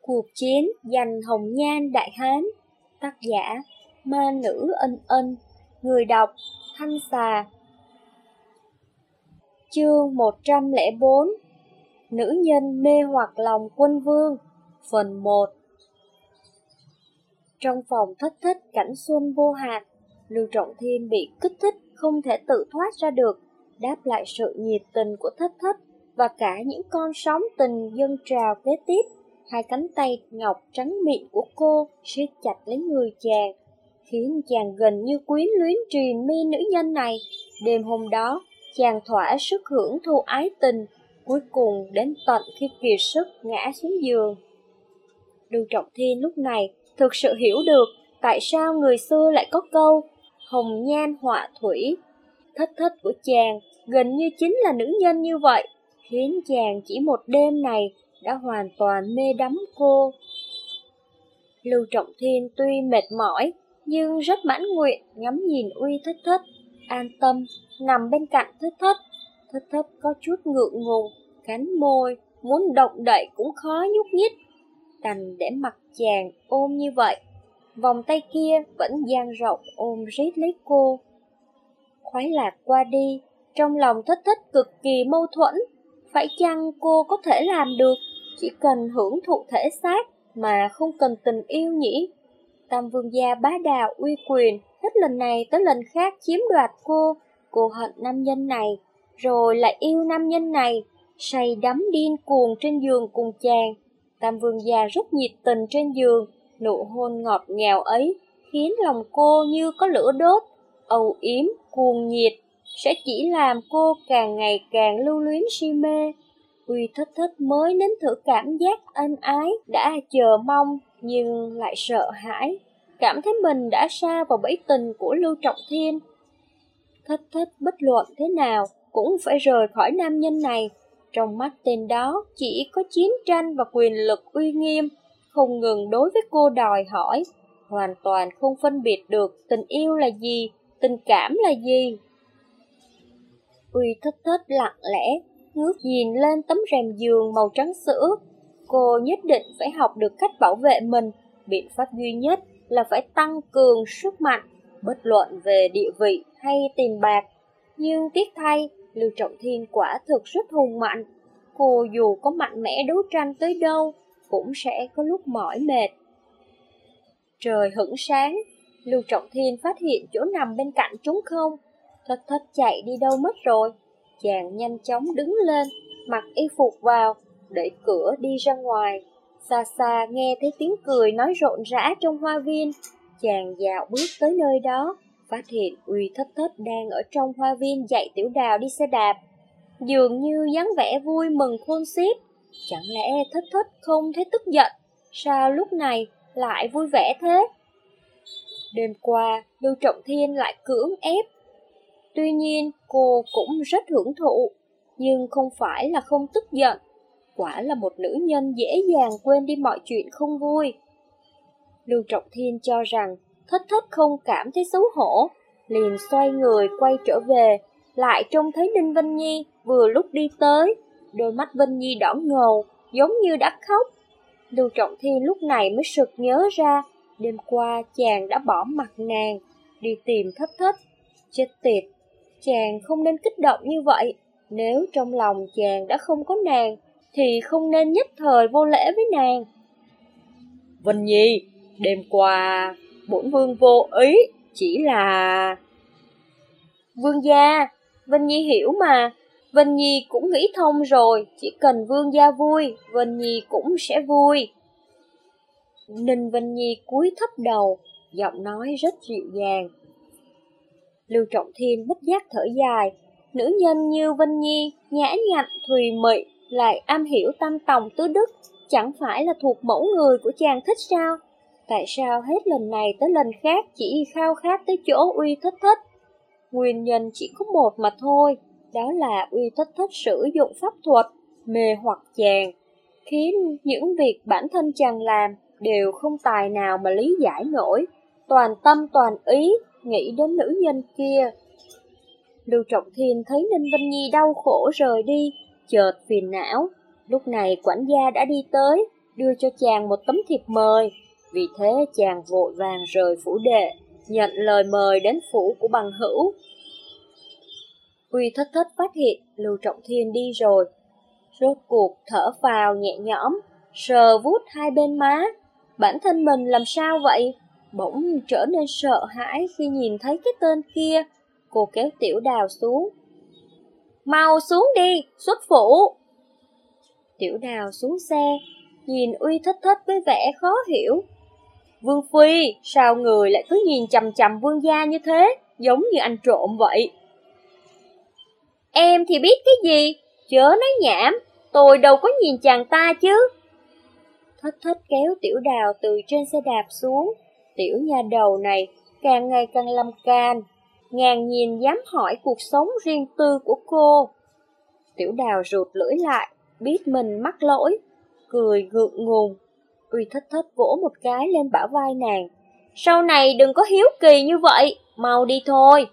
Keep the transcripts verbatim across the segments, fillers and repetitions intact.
Cuộc chiến giành hồng nhan đại hán. Tác giả Ma Nữ Ân Ân. Người đọc Thanh Xà. Chương một trăm lẻ bốn. Nữ nhân mê hoặc lòng quân vương. Phần một. Trong phòng thất thích cảnh xuân vô hạn, Lưu Trọng Thiên bị kích thích không thể tự thoát ra được, đáp lại sự nhiệt tình của thất thích và cả những con sóng tình dâng trào kế tiếp. Hai cánh tay ngọc trắng mịn của cô siết chặt lấy người chàng, khiến chàng gần như quyến luyến triền mi nữ nhân này. Đêm hôm đó, chàng thỏa sức hưởng thụ ái tình, cuối cùng đến tận khi kiệt sức ngã xuống giường. Lưu Trọng Thiên lúc này thực sự hiểu được tại sao người xưa lại có câu hồng nhan họa thủy. Thất thích của chàng gần như chính là nữ nhân như vậy, khiến chàng chỉ một đêm này đã hoàn toàn mê đắm cô. Lưu Trọng Thiên tuy mệt mỏi nhưng rất mãn nguyện ngắm nhìn Uy Thất Thất, an tâm nằm bên cạnh Thất Thất. Thất Thất có chút ngượng ngùng, cắn môi, muốn động đậy cũng khó nhúc nhích, đành để mặc chàng ôm như vậy. Vòng tay kia vẫn dang rộng ôm rít lấy cô. Khoái lạc qua đi, trong lòng Thất Thất cực kỳ mâu thuẫn. Phải chăng cô có thể làm được chỉ cần hưởng thụ thể xác mà không cần tình yêu nhỉ? Tam vương gia bá đạo uy quyền hết lần này tới lần khác chiếm đoạt cô. Cô hận nam nhân này, rồi lại yêu nam nhân này, say đắm điên cuồng trên giường cùng chàng. Tam vương gia rất nhiệt tình trên giường, nụ hôn ngọt ngào ấy khiến lòng cô như có lửa đốt, âu yếm, cuồng nhiệt, sẽ chỉ làm cô càng ngày càng lưu luyến si mê. Uy Thất Thất mới nếm thử cảm giác ân ái, đã chờ mong nhưng lại sợ hãi, cảm thấy mình đã sa vào bẫy tình của Lưu Trọng Thiên. Thất Thất bất luận thế nào cũng phải rời khỏi nam nhân này. Trong mắt tên đó chỉ có chiến tranh và quyền lực uy nghiêm, không ngừng đối với cô đòi hỏi, hoàn toàn không phân biệt được tình yêu là gì, tình cảm là gì. Uy Thất Thất lặng lẽ ngước nhìn lên tấm rèm giường màu trắng sữa. Cô nhất định phải học được cách bảo vệ mình. Biện pháp duy nhất là phải tăng cường sức mạnh, bất luận về địa vị hay tiền bạc. Nhưng tiếc thay, Lưu Trọng Thiên quả thực rất hùng mạnh. Cô dù có mạnh mẽ đấu tranh tới đâu cũng sẽ có lúc mỏi mệt. Trời hửng sáng, Lưu Trọng Thiên phát hiện chỗ nằm bên cạnh trống không. Thất Thất chạy đi đâu mất rồi? Chàng nhanh chóng đứng lên, mặc y phục vào, đẩy cửa đi ra ngoài. Xa xa nghe thấy tiếng cười nói rộn rã trong hoa viên. Chàng dạo bước tới nơi đó, phát hiện Uy Thất Thất đang ở trong hoa viên dạy Tiểu Đào đi xe đạp, dường như dáng vẻ vui mừng khôn xiết. Chẳng lẽ Thất Thất không thấy tức giận? Sao lúc này lại vui vẻ thế? Đêm qua, Lưu Trọng Thiên lại cưỡng ép. Tuy nhiên, cô cũng rất hưởng thụ, nhưng không phải là không tức giận. Quả là một nữ nhân dễ dàng quên đi mọi chuyện không vui. Lưu Trọng Thiên cho rằng Thất Thất không cảm thấy xấu hổ, liền xoay người quay trở về, lại trông thấy Đinh Vân Nhi vừa lúc đi tới. Đôi mắt Vân Nhi đỏ ngầu, giống như đã khóc. Lưu Trọng Thiên lúc này mới sực nhớ ra, đêm qua chàng đã bỏ mặc nàng, đi tìm Thất Thất. Chết tiệt, chàng không nên kích động như vậy. Nếu trong lòng chàng đã không có nàng, thì không nên nhất thời vô lễ với nàng. Vân Nhi, đêm qua bổn vương vô ý, chỉ là... Vương gia, Vân Nhi hiểu mà. Vân Nhi cũng nghĩ thông rồi, chỉ cần vương gia vui, Vân Nhi cũng sẽ vui. Ninh Vân Nhi cúi thấp đầu, giọng nói rất dịu dàng. Lưu Trọng Thiên bất giác thở dài. Nữ nhân như Vân Nhi, nhã nhặn, thùy mị, lại am hiểu tam tòng tứ đức, chẳng phải là thuộc mẫu người của chàng thích sao? Tại sao hết lần này tới lần khác chỉ khao khát tới chỗ Uy Thất Thất? Nguyên nhân chỉ có một mà thôi, đó là Uy Thất Thất sử dụng pháp thuật mê hoặc chàng, khiến những việc bản thân chàng làm đều không tài nào mà lý giải nổi, toàn tâm toàn ý nghĩ đến nữ nhân kia. Lưu Trọng Thiên thấy Ninh Vân Nhi đau khổ rời đi, chợt phiền não. Lúc này quản gia đã đi tới, đưa cho chàng một tấm thiệp mời. Vì thế chàng vội vàng rời phủ đệ, nhận lời mời đến phủ của bằng hữu. Uy Thất Thất phát hiện Lưu Trọng Thiên đi rồi, rốt cuộc thở phào nhẹ nhõm, sờ vuốt hai bên má. Bản thân mình làm sao vậy? Bỗng trở nên sợ hãi khi nhìn thấy cái tên kia. Cô kéo Tiểu Đào xuống. Mau xuống đi, xuất phủ. Tiểu Đào xuống xe, nhìn Uy Thất Thất với vẻ khó hiểu. Vương Phi, sao người lại cứ nhìn chằm chằm vương gia như thế, giống như ăn trộm vậy? Em thì biết cái gì, chớ nói nhảm, tôi đâu có nhìn chàng ta chứ. Thất Thất kéo Tiểu Đào từ trên xe đạp xuống. Tiểu nha đầu này càng ngày càng lâm can, ngàn nhìn dám hỏi cuộc sống riêng tư của cô. Tiểu Đào rụt lưỡi lại, biết mình mắc lỗi, cười gượng ngùng. Uy Thất Thất vỗ một cái lên bả vai nàng. Sau này đừng có hiếu kỳ như vậy, mau đi thôi.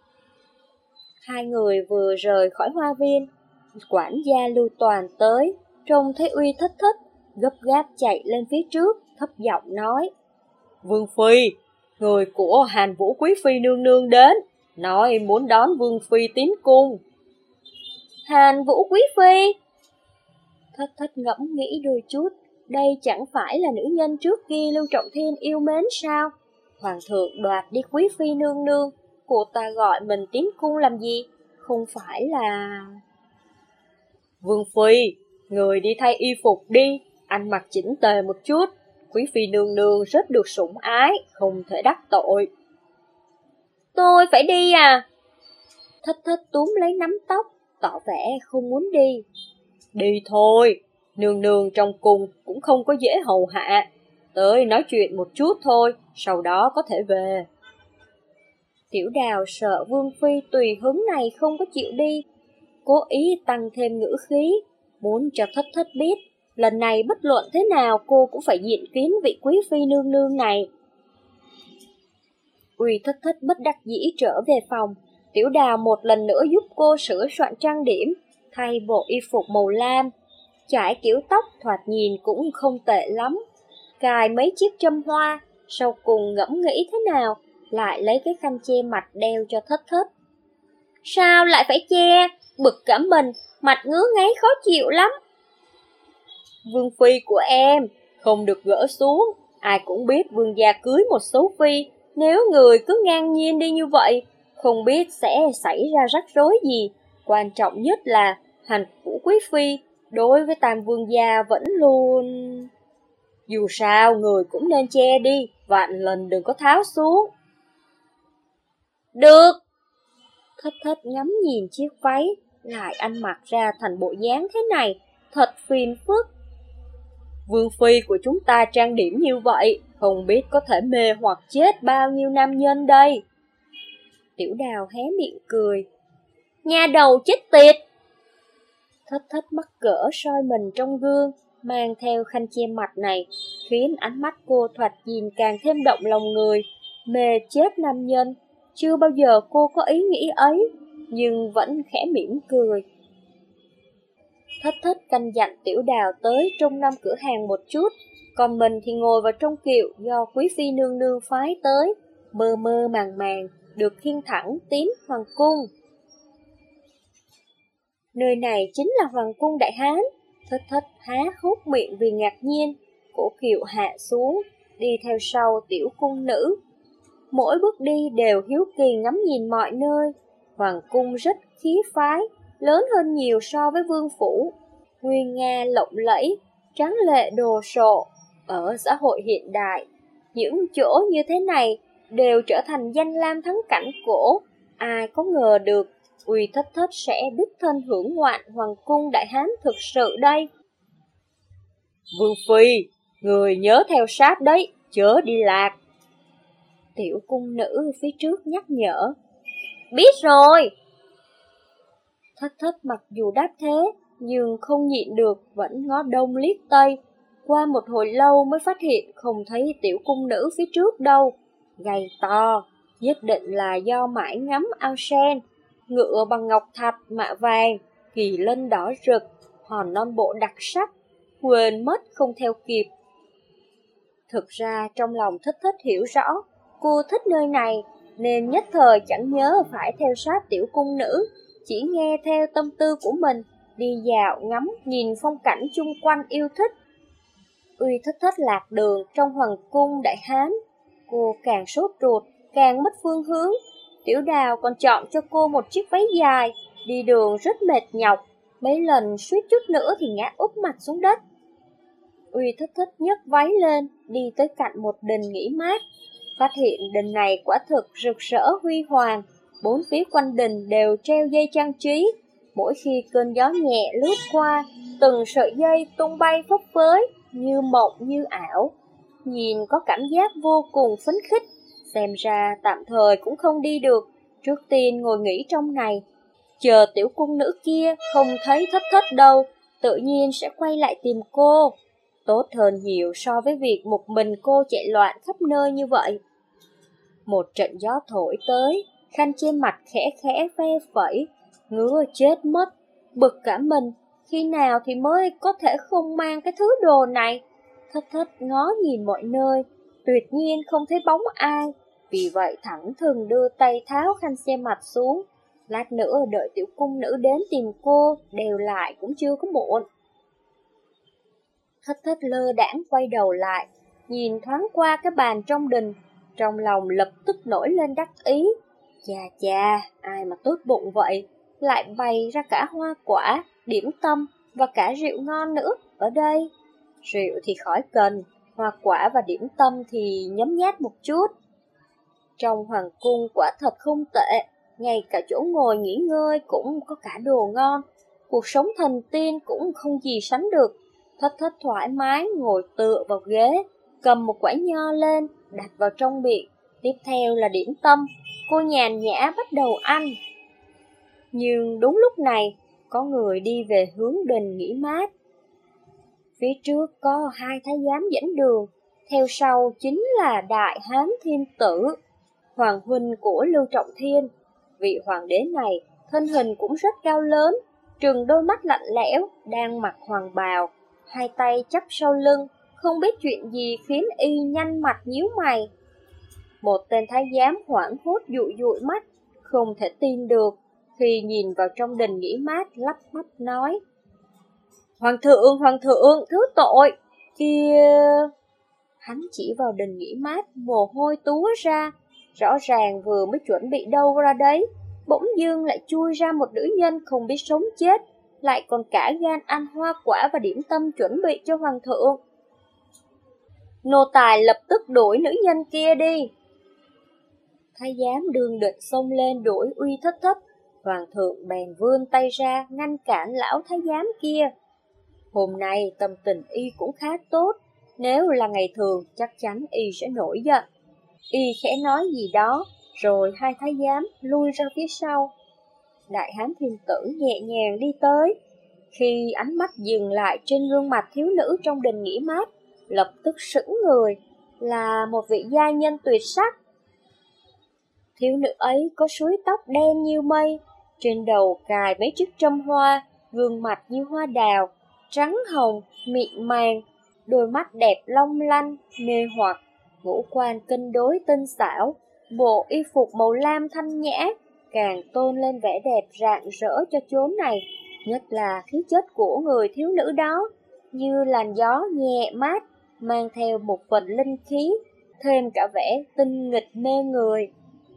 Hai người vừa rời khỏi hoa viên, quản gia Lưu Toàn tới, trông thấy Uy Thất Thất, gấp gáp chạy lên phía trước, thấp giọng nói. Vương Phi, người của Hàn Vũ Quý Phi nương nương đến, nói muốn đón Vương Phi tiến cung. Hàn Vũ Quý Phi? Thất Thất ngẫm nghĩ đôi chút, đây chẳng phải là nữ nhân trước kia Lưu Trọng Thiên yêu mến sao? Hoàng thượng đoạt đi Quý Phi nương nương, cô ta gọi mình tiến cung làm gì? Không phải là... Vương Phi, người đi thay y phục đi, ăn mặc chỉnh tề một chút. Quý Phi nương nương rất được sủng ái, không thể đắc tội. Tôi phải đi à? Thất Thất túm lấy nắm tóc, tỏ vẻ không muốn đi. Đi thôi, nương nương trong cung cũng không có dễ hầu hạ. Tới nói chuyện một chút thôi, sau đó có thể về. Tiểu Đào sợ Vương Phi tùy hứng này không có chịu đi, cố ý tăng thêm ngữ khí, muốn cho Thất Thất biết, lần này bất luận thế nào cô cũng phải diện kiến vị Quý Phi nương nương này. Uy Thất Thất bất đắc dĩ trở về phòng, Tiểu Đào một lần nữa giúp cô sửa soạn trang điểm, thay bộ y phục màu lam, chải kiểu tóc thoạt nhìn cũng không tệ lắm, cài mấy chiếc châm hoa, sau cùng ngẫm nghĩ thế nào, lại lấy cái khăn che mặt đeo cho Thất Thất. Sao lại phải che? Bực cả mình, mặt ngứa ngáy khó chịu lắm. Vương Phi của em, không được gỡ xuống, ai cũng biết vương gia cưới một xấu phi, nếu người cứ ngang nhiên đi như vậy, không biết sẽ xảy ra rắc rối gì. Quan trọng nhất là Hàn Vũ Quý Phi đối với Tam Vương gia vẫn luôn... Dù sao người cũng nên che đi, vạn lần đừng có tháo xuống. Được. Thất Thất ngắm nhìn chiếc váy, lại ăn mặc ra thành bộ dáng thế này, thật phiền phức. Vương Phi của chúng ta trang điểm như vậy, không biết có thể mê hoặc chết bao nhiêu nam nhân đây. Tiểu Đào hé miệng cười. Nha đầu chết tiệt. Thất Thất mắc cỡ soi mình trong gương, mang theo khăn che mặt này, khiến ánh mắt cô thoạt nhìn càng thêm động lòng người, mê chết nam nhân. Chưa bao giờ cô có ý nghĩ ấy, nhưng vẫn khẽ mỉm cười. Thất Thất căn dặn Tiểu Đào tới Trung Nam cửa hàng một chút, còn mình thì ngồi vào trong kiệu do Quý Phi nương nương phái tới, mơ mơ màng màng, được khiêng thẳng tiến Hoàng cung. Nơi này chính là Hoàng cung Đại Hán. Thất Thất há hốc miệng vì ngạc nhiên, cổ kiệu hạ xuống, đi theo sau tiểu cung nữ. Mỗi bước đi đều hiếu kỳ ngắm nhìn mọi nơi. Hoàng cung rất khí phái, lớn hơn nhiều so với vương phủ, nguyên nga lộng lẫy, tráng lệ đồ sộ. Ở xã hội hiện đại, những chỗ như thế này đều trở thành danh lam thắng cảnh cổ. Ai có ngờ được Uy Thất Thất sẽ đích thân hưởng ngoạn Hoàng cung Đại Hán thực sự đây. Vương Phi, người nhớ theo sát đấy, chớ đi lạc. Tiểu cung nữ phía trước nhắc nhở. Biết rồi. Thất Thất mặc dù đáp thế, nhưng không nhịn được vẫn ngó đông liếc tây. Qua một hồi lâu mới phát hiện không thấy tiểu cung nữ phía trước đâu. Gầy to, nhất định là do mãi ngắm ao sen. Ngựa bằng ngọc thạch mạ vàng, kỳ lân đỏ rực, hòn non bộ đặc sắc. quên mất không theo kịp. Thực ra trong lòng Thích Thích hiểu rõ, cô thích nơi này, nên nhất thời chẳng nhớ phải theo sát tiểu cung nữ, chỉ nghe theo tâm tư của mình, đi dạo ngắm nhìn phong cảnh chung quanh yêu thích. Uy Thích Thích lạc đường trong hoàng cung Đại Hán, cô càng sốt ruột, càng mất phương hướng. Tiểu Đào còn chọn cho cô một chiếc váy dài, đi đường rất mệt nhọc, mấy lần suýt chút nữa thì ngã úp mặt xuống đất. Uy Thích Thích nhấc váy lên, đi tới cạnh một đình nghỉ mát, phát hiện đình này quả thực rực rỡ huy hoàng, bốn phía quanh đình đều treo dây trang trí. Mỗi khi cơn gió nhẹ lướt qua, từng sợi dây tung bay phấp phới, như mộng như ảo, nhìn có cảm giác vô cùng phấn khích. Xem ra tạm thời cũng không đi được, trước tiên ngồi nghỉ trong này, chờ tiểu cung nữ kia không thấy Thích Thích đâu, tự nhiên sẽ quay lại tìm cô. Tốt hơn nhiều so với việc một mình cô chạy loạn khắp nơi như vậy. Một trận gió thổi tới, khăn trên mặt khẽ khẽ phe phẩy, ngứa chết mất, bực cả mình, khi nào thì mới có thể không mang cái thứ đồ này. Thích Thích ngó nhìn mọi nơi, tuyệt nhiên không thấy bóng ai, vì vậy thẳng thừng đưa tay tháo khăn che mặt xuống. Lát nữa đợi tiểu cung nữ đến tìm cô, đều lại cũng chưa có muộn. Thích Thích lơ đãng quay đầu lại, nhìn thoáng qua cái bàn trong đình, trong lòng lập tức nổi lên đắc ý. Chà chà, ai mà tốt bụng vậy, lại bày ra cả hoa quả, điểm tâm và cả rượu ngon nữa ở đây. Rượu thì khỏi cần, hoa quả và điểm tâm thì nhấm nháp một chút. Trong hoàng cung quả thật không tệ, ngay cả chỗ ngồi nghỉ ngơi cũng có cả đồ ngon. Cuộc sống thần tiên cũng không gì sánh được. Thích Thích thoải mái ngồi tựa vào ghế, cầm một quả nho lên, đặt vào trong miệng. Tiếp theo là điểm tâm, cô nhàn nhã bắt đầu ăn. Nhưng đúng lúc này, có người đi về hướng đình nghỉ mát. Phía trước có hai thái giám dẫn đường, theo sau chính là Đại Hán Thiên Tử, hoàng huynh của Lưu Trọng Thiên. Vị hoàng đế này, thân hình cũng rất cao lớn, trừng đôi mắt lạnh lẽo, đang mặc hoàng bào, hai tay chắp sau lưng, không biết chuyện gì khiến y nhanh mặt nhíu mày. Một tên thái giám hoảng hốt dụi dụi mắt, không thể tin được, khi nhìn vào trong đình nghỉ mát lắp bắp nói: Hoàng thượng, hoàng thượng, thứ tội, kia... Hắn chỉ vào đình nghỉ mát, mồ hôi túa ra, rõ ràng vừa mới chuẩn bị đâu ra đấy, bỗng dưng lại chui ra một nữ nhân không biết sống chết, lại còn cả gan ăn hoa quả và điểm tâm chuẩn bị cho hoàng thượng. Nô tài lập tức đuổi nữ nhân kia đi. Thái giám đường định xông lên đuổi Uy Thích Thích, hoàng thượng bèn vươn tay ra ngăn cản lão thái giám kia. Hôm nay tâm tình y cũng khá tốt, nếu là ngày thường chắc chắn y sẽ nổi giận. Y khẽ nói gì đó, rồi hai thái giám lui ra phía sau. Đại Hán Thiên Tử nhẹ nhàng đi tới, khi ánh mắt dừng lại trên gương mặt thiếu nữ trong đình nghỉ mát, lập tức sững người, là một vị gia nhân tuyệt sắc. Thiếu nữ ấy có suối tóc đen như mây, trên đầu cài mấy chiếc trâm hoa, gương mặt như hoa đào, trắng hồng, mịn màng, đôi mắt đẹp long lanh, mê hoặc, ngũ quan cân đối tinh xảo, bộ y phục màu lam thanh nhã, càng tôn lên vẻ đẹp rạng rỡ cho chốn này, nhất là khí chất của người thiếu nữ đó, như làn gió nhẹ mát, mang theo một phần linh khí, thêm cả vẻ tinh nghịch mê người.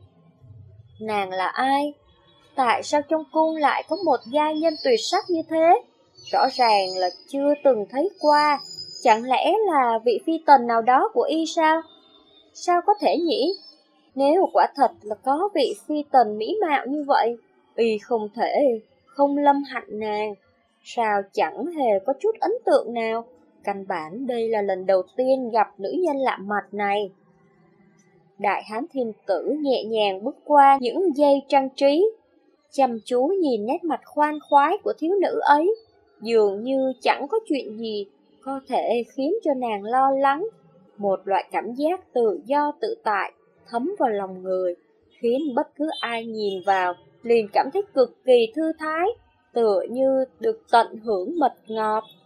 Nàng là ai? Tại sao trong cung lại có một gia nhân tuyệt sắc như thế? Rõ ràng là chưa từng thấy qua, chẳng lẽ là vị phi tần nào đó của y sao? Sao có thể nhỉ? Nếu quả thật là có vị phi tần mỹ mạo như vậy, y không thể không lâm hạnh nàng. Sao chẳng hề có chút ấn tượng nào? Căn bản đây là lần đầu tiên gặp nữ nhân lạ mặt này. Đại Hán Thiên Tử nhẹ nhàng bước qua những dây trang trí, chăm chú nhìn nét mặt khoan khoái của thiếu nữ ấy, dường như chẳng có chuyện gì có thể khiến cho nàng lo lắng. Một loại cảm giác tự do tự tại thấm vào lòng người, khiến bất cứ ai nhìn vào liền cảm thấy cực kỳ thư thái, tựa như được tận hưởng mật ngọt.